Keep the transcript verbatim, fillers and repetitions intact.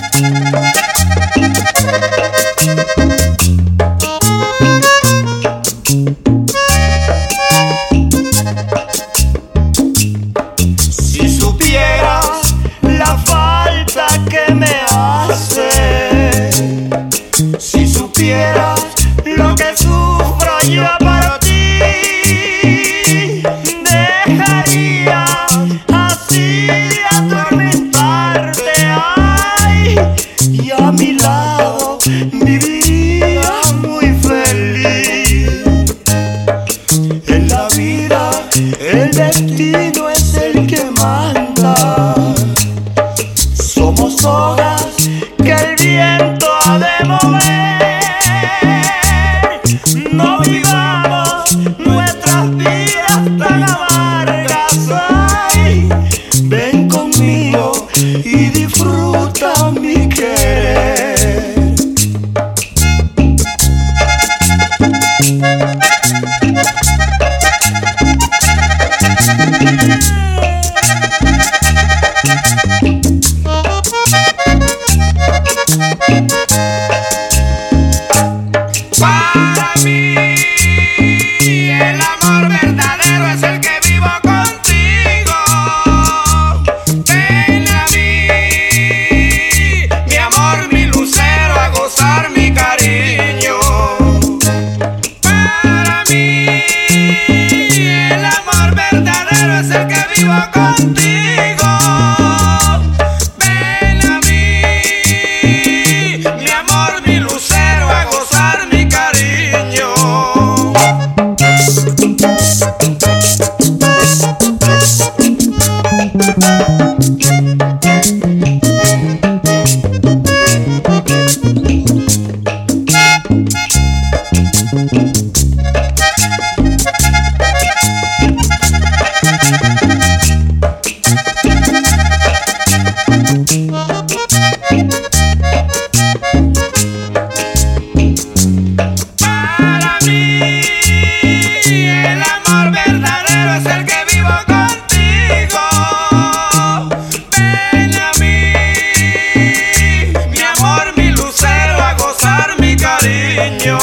Si supieras la falta que me hace, si supieras lo que sufro yo para ti, dejaría así de atormentarte, ay, y a mi lado viviría muy feliz. En la vida el destino es el que manda, somos hojas que el viento ha de mover. No vivamos nuestras vidas tan amargas, ay, ven conmigo y disfruta mi querer. Para mí el amor verdadero es el que vivo contigo. Ven a mí, mi amor, mi lucero, a gozar mi cariño. Para mí el amor verdadero es el que vivo contigo. Ven a mí, mi amor, mi lucero, a gozar mi cariño. Para mí el amor verdadero es el que vivo contigo. Ven a mí, mi amor, mi lucero, a gozar mi cariño.